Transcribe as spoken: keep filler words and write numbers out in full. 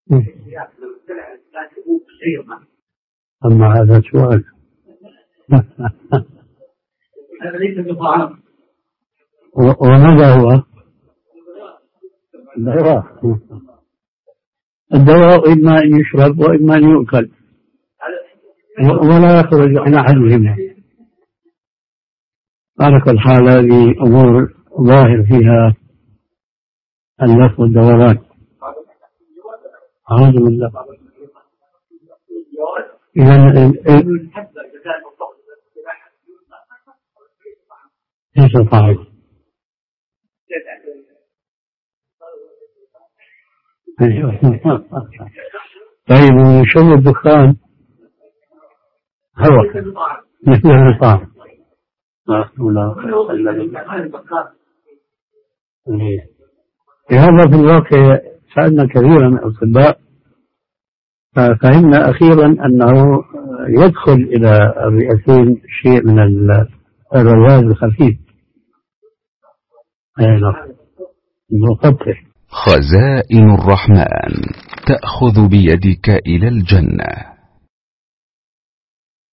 أما هذا سؤال. هذا ليس بطعام. وماذا هو؟ الدواء. الدواء إما أن يشرب وإما أن يؤكل ولا يخرج عن أحدهما. على كل حال هذه أمور ظاهر فيها اللف والدوران. أعوذ بالله. إذن ليس طعام. طيب وشو الدخان؟ هو مثل الطعام. لهذا في الواقع سألنا كثيرا من الأطباء ففهمنا أخيرا أنه يدخل إلى الرئتين شيء من الرذاذ الخفيف. خزائن الرحمن تأخذ بيدك إلى الجنة.